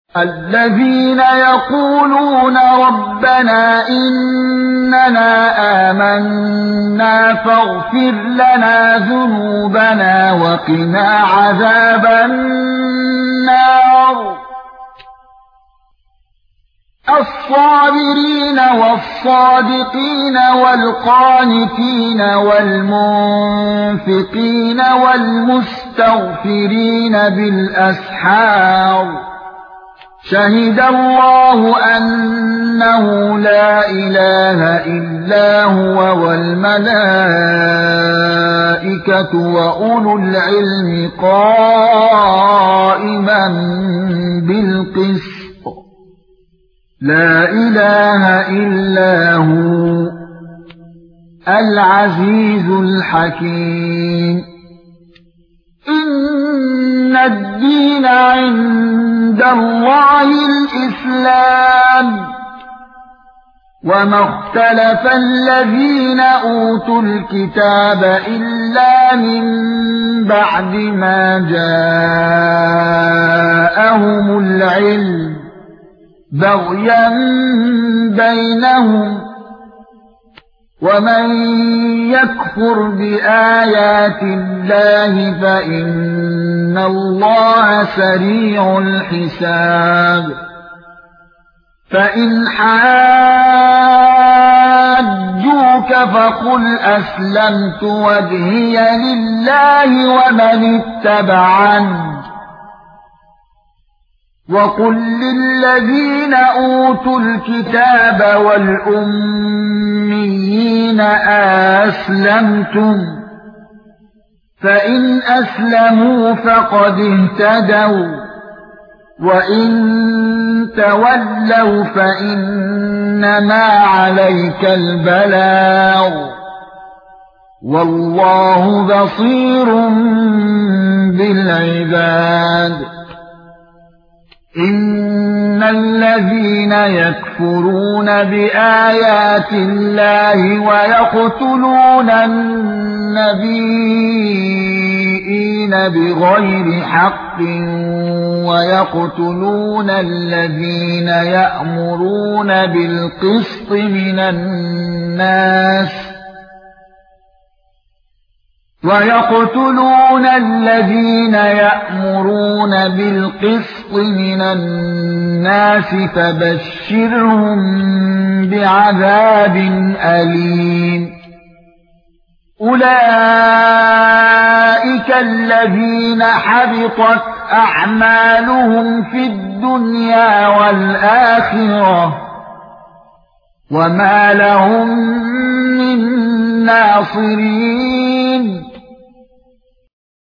الذين يقولون ربنا إننا آمنا فاغفر لنا ذنوبنا وقنا عذاب النار الصابرين والصادقين والقانتين والمنفقين والمستغفرين بالأسحار شهد الله أنه لا إله إلا هو والملائكة وأولو العلم قائما بالقسط لا إله إلا هو العزيز الحكيم إن الدين عند الله الإسلام وما اختلف الذين أوتوا الكتاب إلا من بعد ما جاءهم العلم بغيا بينهم ومن يكفر بآيات الله فإن الله سريع الحساب فإن حاجوك فقل أسلمت وجهي لله ومن اتبعني وقل للذين أوتوا الكتاب والأميين أسلمتم فإن أسلموا فقد اهتدوا وإن تولوا فإنما عليك البلاغ والله بصير بالعباد إن الذين يكفرون بآيات الله ويقتلون النبيين بغير حق ويقتلون الذين يأمرون بالقسط من الناس فبشرهم بعذاب أليم أولئك الذين حبطت أعمالهم في الدنيا والآخرة وما لهم من ناصرين